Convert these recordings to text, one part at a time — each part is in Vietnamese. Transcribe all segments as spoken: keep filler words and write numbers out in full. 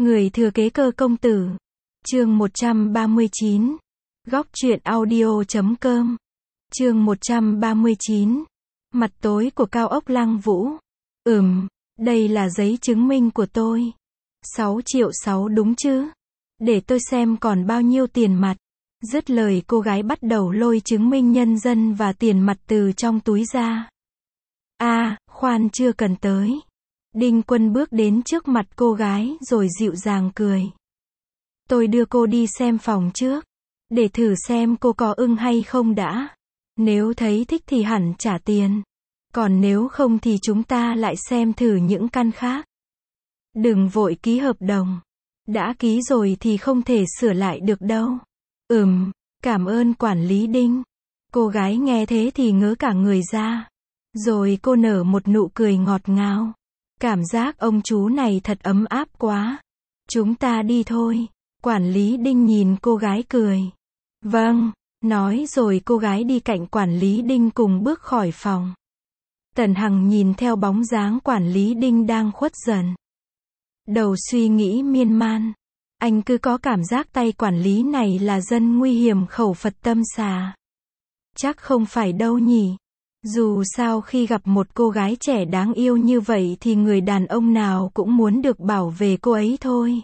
Người thừa kế cơ công tử. Chương một trăm ba mươi chín. Góc truyện audio chấm com. Chương một trăm ba mươi chín. Mặt tối của cao ốc Lăng Vũ. Ừm, đây là giấy chứng minh của tôi. sáu triệu sáu đúng chứ? Để tôi xem còn bao nhiêu tiền mặt. Dứt lời cô gái bắt đầu lôi chứng minh nhân dân và tiền mặt từ trong túi ra. A, à, khoan chưa cần tới. Đinh Quân bước đến trước mặt cô gái rồi dịu dàng cười. Tôi đưa cô đi xem phòng trước. Để thử xem cô có ưng hay không đã. Nếu thấy thích thì hẳn trả tiền. Còn nếu không thì chúng ta lại xem thử những căn khác. Đừng vội ký hợp đồng. Đã ký rồi thì không thể sửa lại được đâu. Ừm, cảm ơn quản lý Đinh. Cô gái nghe thế thì ngớ cả người ra. Rồi cô nở một nụ cười ngọt ngào. Cảm giác ông chú này thật ấm áp quá. Chúng ta đi thôi. Quản lý Đinh nhìn cô gái cười. Vâng, nói rồi cô gái đi cạnh quản lý Đinh cùng bước khỏi phòng. Tần Hằng nhìn theo bóng dáng quản lý Đinh đang khuất dần. Đầu suy nghĩ miên man. Anh cứ có cảm giác tay quản lý này là dân nguy hiểm khẩu Phật tâm xà. Chắc không phải đâu nhỉ. Dù sao khi gặp một cô gái trẻ đáng yêu như vậy thì người đàn ông nào cũng muốn được bảo vệ cô ấy thôi.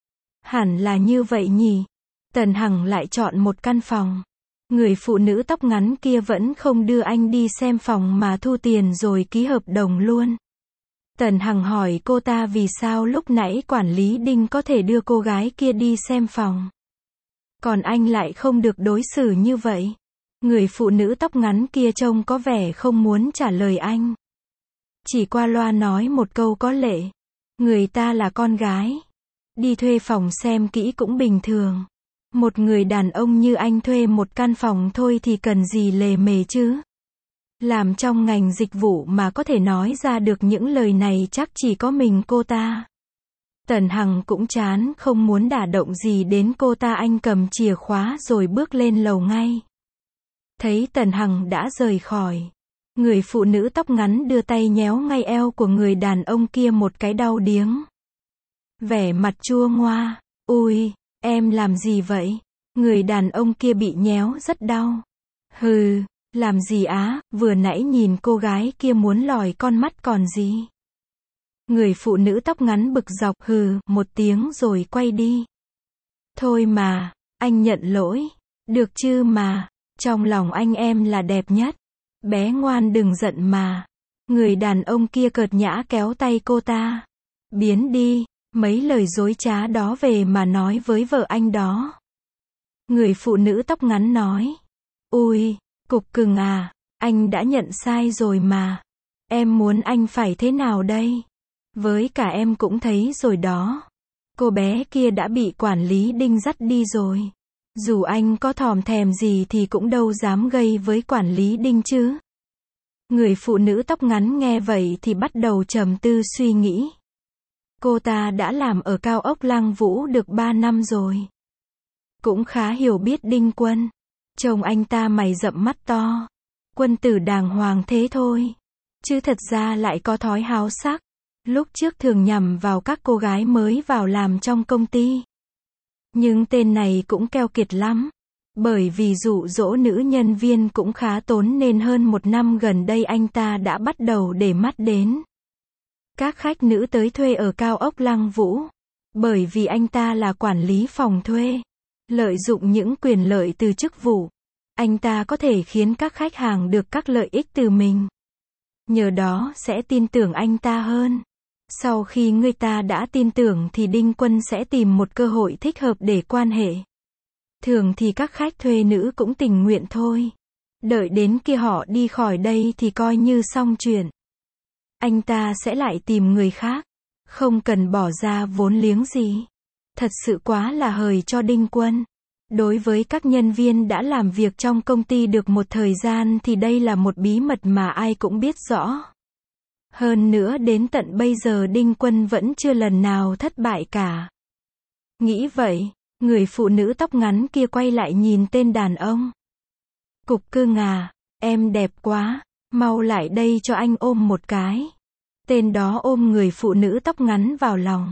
Hẳn là như vậy nhỉ. Tần Hằng lại chọn một căn phòng. Người phụ nữ tóc ngắn kia vẫn không đưa anh đi xem phòng mà thu tiền rồi ký hợp đồng luôn. Tần Hằng hỏi cô ta vì sao lúc nãy quản lý Đinh có thể đưa cô gái kia đi xem phòng. Còn anh lại không được đối xử như vậy. Người phụ nữ tóc ngắn kia trông có vẻ không muốn trả lời anh. Chỉ qua loa nói một câu có lệ. Người ta là con gái. Đi thuê phòng xem kỹ cũng bình thường. Một người đàn ông như anh thuê một căn phòng thôi thì cần gì lề mề chứ. Làm trong ngành dịch vụ mà có thể nói ra được những lời này chắc chỉ có mình cô ta. Tần Hằng cũng chán không muốn đả động gì đến cô ta, anh cầm chìa khóa rồi bước lên lầu ngay. Thấy Tần Hằng đã rời khỏi. Người phụ nữ tóc ngắn đưa tay nhéo ngay eo của người đàn ông kia một cái đau điếng. Vẻ mặt chua ngoa. Ui, em làm gì vậy? Người đàn ông kia bị nhéo rất đau. Hừ, làm gì á, vừa nãy nhìn cô gái kia muốn lòi con mắt còn gì. Người phụ nữ tóc ngắn bực dọc hừ một tiếng rồi quay đi. Thôi mà, anh nhận lỗi. Được chứ mà, trong lòng anh em là đẹp nhất. Bé ngoan đừng giận mà. Người đàn ông kia cợt nhã kéo tay cô ta. Biến đi, mấy lời dối trá đó về mà nói với vợ anh đó. Người phụ nữ tóc ngắn nói. Ui, cục cưng à, anh đã nhận sai rồi mà. Em muốn anh phải thế nào đây? Với cả em cũng thấy rồi đó. Cô bé kia đã bị quản lý Đinh dắt đi rồi. Dù anh có thòm thèm gì thì cũng đâu dám gây với quản lý Đinh chứ. Người phụ nữ tóc ngắn nghe vậy thì bắt đầu trầm tư suy nghĩ. Cô ta đã làm ở cao ốc Lăng Vũ được ba năm rồi. Cũng khá hiểu biết Đinh Quân. Trông anh ta mày rậm mắt to. Quân tử đàng hoàng thế thôi. Chứ thật ra lại có thói háo sắc. Lúc trước thường nhằm vào các cô gái mới vào làm trong công ty. Nhưng tên này cũng keo kiệt lắm. Bởi vì dụ dỗ nữ nhân viên cũng khá tốn nên hơn một năm gần đây anh ta đã bắt đầu để mắt đến các khách nữ tới thuê ở cao ốc Lăng Vũ. Bởi vì anh ta là quản lý phòng thuê. Lợi dụng những quyền lợi từ chức vụ. Anh ta có thể khiến các khách hàng được các lợi ích từ mình. Nhờ đó sẽ tin tưởng anh ta hơn. Sau khi người ta đã tin tưởng thì Đinh Quân sẽ tìm một cơ hội thích hợp để quan hệ. Thường thì các khách thuê nữ cũng tình nguyện thôi. Đợi đến khi họ đi khỏi đây thì coi như xong chuyện. Anh ta sẽ lại tìm người khác. Không cần bỏ ra vốn liếng gì. Thật sự quá là hời cho Đinh Quân. Đối với các nhân viên đã làm việc trong công ty được một thời gian thì đây là một bí mật mà ai cũng biết rõ. Hơn nữa đến tận bây giờ Đinh Quân vẫn chưa lần nào thất bại cả. Nghĩ vậy, người phụ nữ tóc ngắn kia quay lại nhìn tên đàn ông. Cục cưng à, em đẹp quá, mau lại đây cho anh ôm một cái. Tên đó ôm người phụ nữ tóc ngắn vào lòng.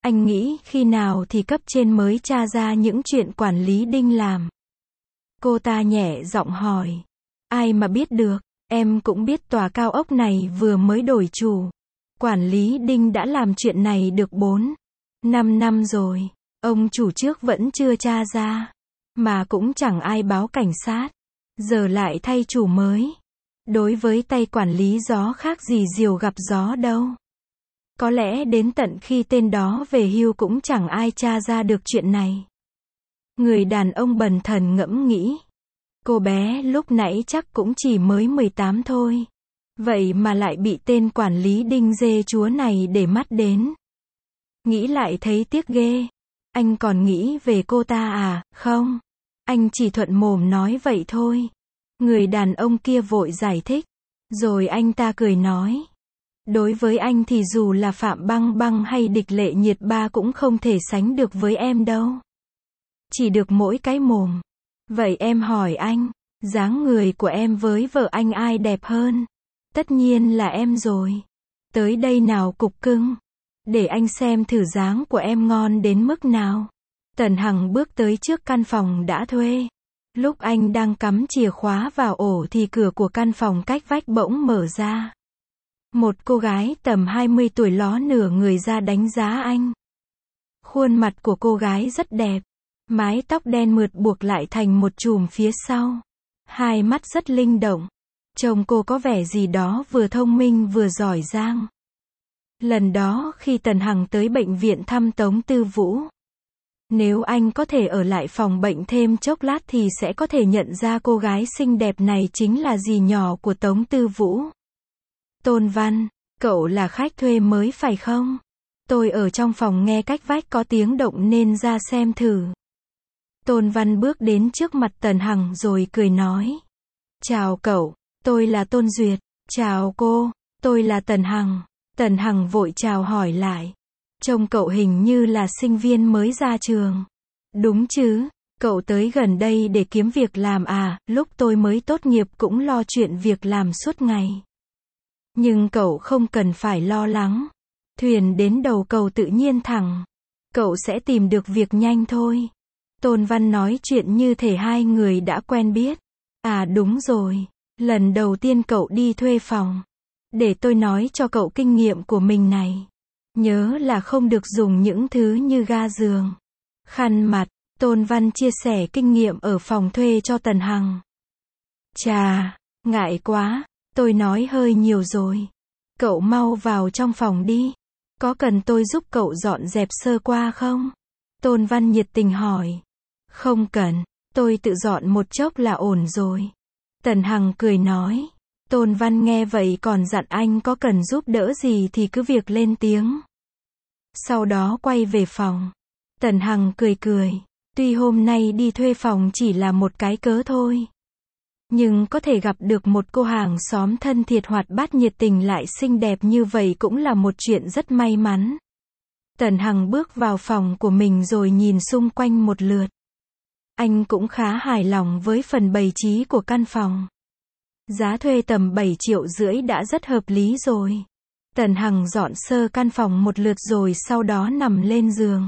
Anh nghĩ khi nào thì cấp trên mới tra ra những chuyện quản lý Đinh làm? Cô ta nhẹ giọng hỏi. Ai mà biết được, em cũng biết tòa cao ốc này vừa mới đổi chủ. Quản lý Đinh đã làm chuyện này được bốn, năm năm rồi. Ông chủ trước vẫn chưa tra ra. Mà cũng chẳng ai báo cảnh sát. Giờ lại thay chủ mới. Đối với tay quản lý gió khác gì diều gặp gió đâu. Có lẽ đến tận khi tên đó về hưu cũng chẳng ai tra ra được chuyện này. Người đàn ông bần thần ngẫm nghĩ. Cô bé lúc nãy chắc cũng chỉ mới mười tám thôi. Vậy mà lại bị tên quản lý Đinh dê chúa này để mắt đến. Nghĩ lại thấy tiếc ghê. Anh còn nghĩ về cô ta à? Không. Anh chỉ thuận mồm nói vậy thôi. Người đàn ông kia vội giải thích. Rồi anh ta cười nói. Đối với anh thì dù là Phạm Băng Băng hay Địch Lệ Nhiệt Ba cũng không thể sánh được với em đâu. Chỉ được mỗi cái mồm. Vậy em hỏi anh, dáng người của em với vợ anh ai đẹp hơn? Tất nhiên là em rồi. Tới đây nào cục cưng. Để anh xem thử dáng của em ngon đến mức nào. Tần Hằng bước tới trước căn phòng đã thuê. Lúc anh đang cắm chìa khóa vào ổ thì cửa của căn phòng cách vách bỗng mở ra. Một cô gái tầm hai mươi tuổi ló nửa người ra đánh giá anh. Khuôn mặt của cô gái rất đẹp. Mái tóc đen mượt buộc lại thành một chùm phía sau. Hai mắt rất linh động. Trông cô có vẻ gì đó vừa thông minh vừa giỏi giang. Lần đó khi Tần Hằng tới bệnh viện thăm Tống Tư Vũ. Nếu anh có thể ở lại phòng bệnh thêm chốc lát thì sẽ có thể nhận ra cô gái xinh đẹp này chính là dì nhỏ của Tống Tư Vũ. Tôn Văn, cậu là khách thuê mới phải không? Tôi ở trong phòng nghe cách vách có tiếng động nên ra xem thử. Tôn Văn bước đến trước mặt Tần Hằng rồi cười nói. Chào cậu, tôi là Tôn Duyệt. Chào cô, tôi là Tần Hằng. Tần Hằng vội chào hỏi lại. Trông cậu hình như là sinh viên mới ra trường. Đúng chứ, cậu tới gần đây để kiếm việc làm à? Lúc tôi mới tốt nghiệp cũng lo chuyện việc làm suốt ngày. Nhưng cậu không cần phải lo lắng. Thuyền đến đầu cầu tự nhiên thẳng. Cậu sẽ tìm được việc nhanh thôi. Tôn Văn nói chuyện như thể hai người đã quen biết. À đúng rồi, lần đầu tiên cậu đi thuê phòng. Để tôi nói cho cậu kinh nghiệm của mình này. Nhớ là không được dùng những thứ như ga giường, khăn mặt. Tôn Văn chia sẻ kinh nghiệm ở phòng thuê cho Tần Hằng. Chà, ngại quá, tôi nói hơi nhiều rồi. Cậu mau vào trong phòng đi. Có cần tôi giúp cậu dọn dẹp sơ qua không? Tôn Văn nhiệt tình hỏi. Không cần, tôi tự dọn một chốc là ổn rồi. Tần Hằng cười nói. Tôn Văn nghe vậy còn dặn anh có cần giúp đỡ gì thì cứ việc lên tiếng. Sau đó quay về phòng. Tần Hằng cười cười. Tuy hôm nay đi thuê phòng chỉ là một cái cớ thôi. Nhưng có thể gặp được một cô hàng xóm thân thiệt hoạt bát nhiệt tình lại xinh đẹp như vậy cũng là một chuyện rất may mắn. Tần Hằng bước vào phòng của mình rồi nhìn xung quanh một lượt. Anh cũng khá hài lòng với phần bày trí của căn phòng. Giá thuê tầm bảy triệu rưỡi đã rất hợp lý rồi. Tần Hằng dọn sơ căn phòng một lượt rồi sau đó nằm lên giường.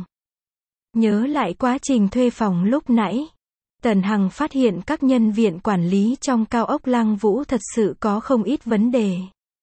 Nhớ lại quá trình thuê phòng lúc nãy. Tần Hằng phát hiện các nhân viên quản lý trong cao ốc Lăng Vũ thật sự có không ít vấn đề.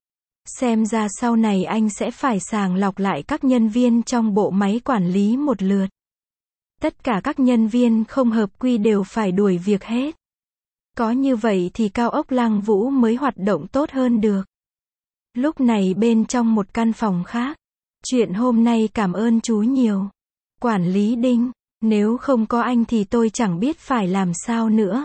Xem ra sau này anh sẽ phải sàng lọc lại các nhân viên trong bộ máy quản lý một lượt. Tất cả các nhân viên không hợp quy đều phải đuổi việc hết. Có như vậy thì cao ốc Lăng Vũ mới hoạt động tốt hơn được. Lúc này bên trong một căn phòng khác. Chuyện hôm nay cảm ơn chú nhiều. Quản lý Đinh, nếu không có anh thì tôi chẳng biết phải làm sao nữa.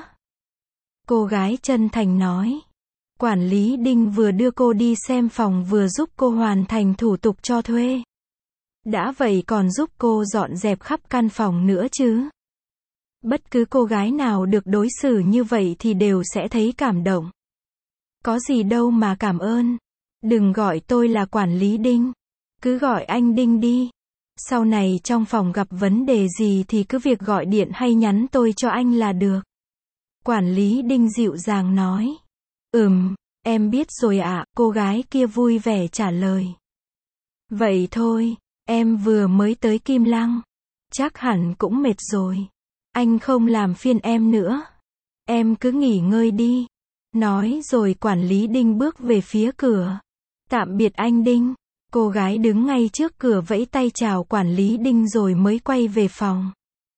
Cô gái chân thành nói. Quản lý Đinh vừa đưa cô đi xem phòng vừa giúp cô hoàn thành thủ tục cho thuê. Đã vậy còn giúp cô dọn dẹp khắp căn phòng nữa chứ. Bất cứ cô gái nào được đối xử như vậy thì đều sẽ thấy cảm động. Có gì đâu mà cảm ơn. Đừng gọi tôi là quản lý Đinh. Cứ gọi anh Đinh đi. Sau này trong phòng gặp vấn đề gì thì cứ việc gọi điện hay nhắn tôi cho anh là được. Quản lý Đinh dịu dàng nói. Ừm, em biết rồi ạ, cô gái kia vui vẻ trả lời. Vậy thôi, Em vừa mới tới Kim Lăng. Chắc hẳn cũng mệt rồi. Anh không làm phiền em nữa. Em cứ nghỉ ngơi đi. Nói rồi quản lý Đinh bước về phía cửa. Tạm biệt anh Đinh. Cô gái đứng ngay trước cửa vẫy tay chào quản lý Đinh rồi mới quay về phòng.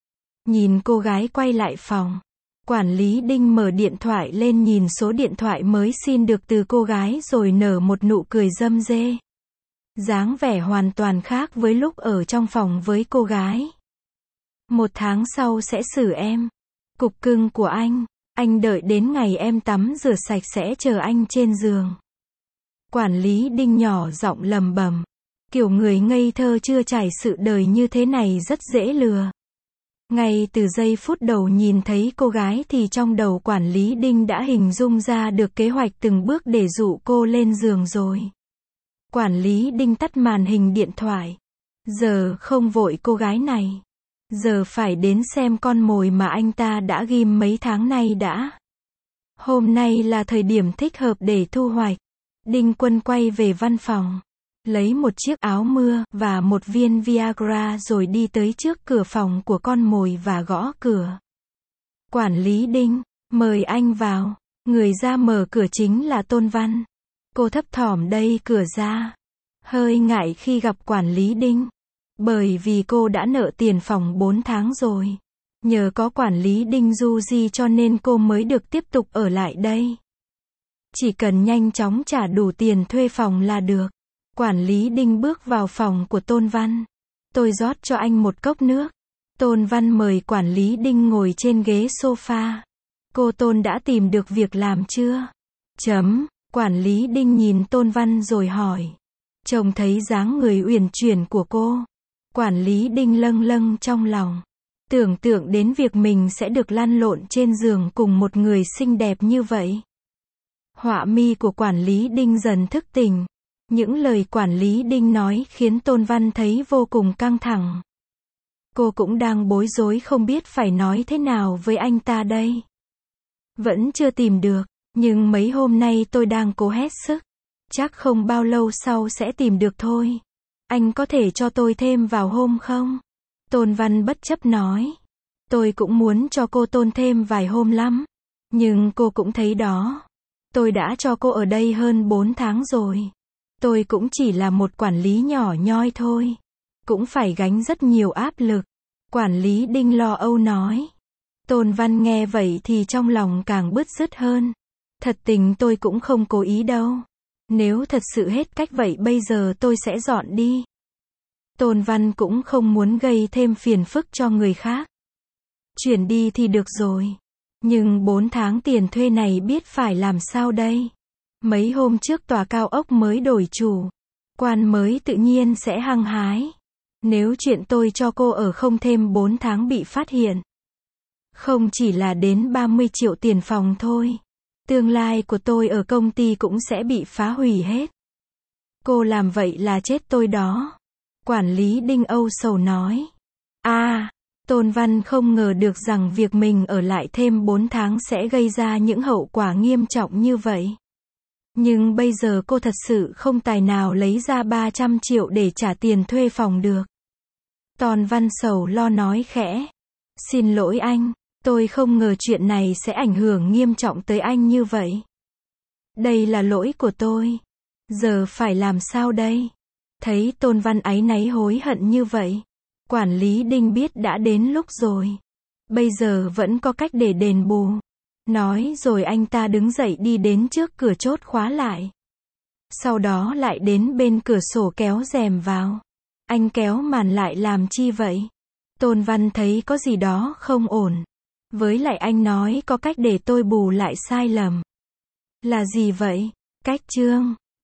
Nhìn cô gái quay lại phòng. Quản lý Đinh mở điện thoại lên nhìn số điện thoại mới xin được từ cô gái rồi nở một nụ cười râm rê. Dáng vẻ hoàn toàn khác với lúc ở trong phòng với cô gái. Một tháng sau sẽ xử em. Cục cưng của anh. Anh đợi đến ngày em tắm rửa sạch sẽ chờ anh trên giường. Quản lý Đinh nhỏ giọng lầm bầm. Kiểu người ngây thơ chưa trải sự đời như thế này rất dễ lừa. Ngay từ giây phút đầu nhìn thấy cô gái thì trong đầu quản lý Đinh đã hình dung ra được kế hoạch từng bước để dụ cô lên giường rồi. Quản lý Đinh tắt màn hình điện thoại. Giờ không vội cô gái này. Giờ phải đến xem con mồi mà anh ta đã ghim mấy tháng nay đã. Hôm nay là thời điểm thích hợp để thu hoạch. Đinh Quân quay về văn phòng. Lấy một chiếc áo mưa và một viên Viagra rồi đi tới trước cửa phòng của con mồi và gõ cửa. Quản lý Đinh, mời anh vào. Người ra mở cửa chính là Tôn Văn. Cô thấp thỏm đẩy cửa ra. Hơi ngại khi gặp quản lý Đinh. Bởi vì cô đã nợ tiền phòng bốn tháng rồi. Nhờ có quản lý Đinh du di cho nên cô mới được tiếp tục ở lại đây. Chỉ cần nhanh chóng trả đủ tiền thuê phòng là được. Quản lý Đinh bước vào phòng của Tôn Văn. Tôi rót cho anh một cốc nước. Tôn Văn mời quản lý Đinh ngồi trên ghế sofa. Cô Tôn đã tìm được việc làm chưa? Chấm. Quản lý Đinh nhìn Tôn Văn rồi hỏi. Trông thấy dáng người uyển chuyển của cô. Quản lý Đinh lâng lâng trong lòng. Tưởng tượng đến việc mình sẽ được lăn lộn trên giường cùng một người xinh đẹp như vậy. Họa mi của quản lý Đinh dần thức tỉnh. Những lời quản lý Đinh nói khiến Tôn Văn thấy vô cùng căng thẳng. Cô cũng đang bối rối không biết phải nói thế nào với anh ta đây. Vẫn chưa tìm được, nhưng mấy hôm nay tôi đang cố hết sức. Chắc không bao lâu sau sẽ tìm được thôi. Anh có thể cho tôi thêm vào hôm không? Tôn Văn bất chấp nói. Tôi cũng muốn cho cô Tôn thêm vài hôm lắm. Nhưng cô cũng thấy đó. Tôi đã cho cô ở đây hơn bốn tháng rồi. Tôi cũng chỉ là một quản lý nhỏ nhoi thôi. Cũng phải gánh rất nhiều áp lực. Quản lý Đinh lo âu nói. Tôn Văn nghe vậy thì trong lòng càng bứt rứt hơn. Thật tình tôi cũng không cố ý đâu. Nếu thật sự hết cách vậy bây giờ tôi sẽ dọn đi. Tôn Văn cũng không muốn gây thêm phiền phức cho người khác. Chuyển đi thì được rồi. Nhưng bốn tháng tiền thuê này biết phải làm sao đây? Mấy hôm trước tòa cao ốc mới đổi chủ. Quan mới tự nhiên sẽ hăng hái. Nếu chuyện tôi cho cô ở không thêm bốn tháng bị phát hiện. Không chỉ là đến ba mươi triệu tiền phòng thôi. Tương lai của tôi ở công ty cũng sẽ bị phá hủy hết. Cô làm vậy là chết tôi đó. Quản lý Đinh âu sầu nói. À, Tôn Văn không ngờ được rằng việc mình ở lại thêm bốn tháng sẽ gây ra những hậu quả nghiêm trọng như vậy. Nhưng bây giờ cô thật sự không tài nào lấy ra ba trăm triệu để trả tiền thuê phòng được. Tôn Văn sầu lo nói khẽ. Xin lỗi anh, tôi không ngờ chuyện này sẽ ảnh hưởng nghiêm trọng tới anh như vậy. Đây là lỗi của tôi. Giờ phải làm sao đây? Thấy Tôn Văn áy náy hối hận như vậy. Quản lý Đinh biết đã đến lúc rồi. Bây giờ vẫn có cách để đền bù. Nói rồi anh ta đứng dậy đi đến trước cửa chốt khóa lại. Sau đó lại đến bên cửa sổ kéo rèm vào. Anh kéo màn lại làm chi vậy? Tôn Văn thấy có gì đó không ổn. Với lại anh nói có cách để tôi bù lại sai lầm. Là gì vậy? Cách chương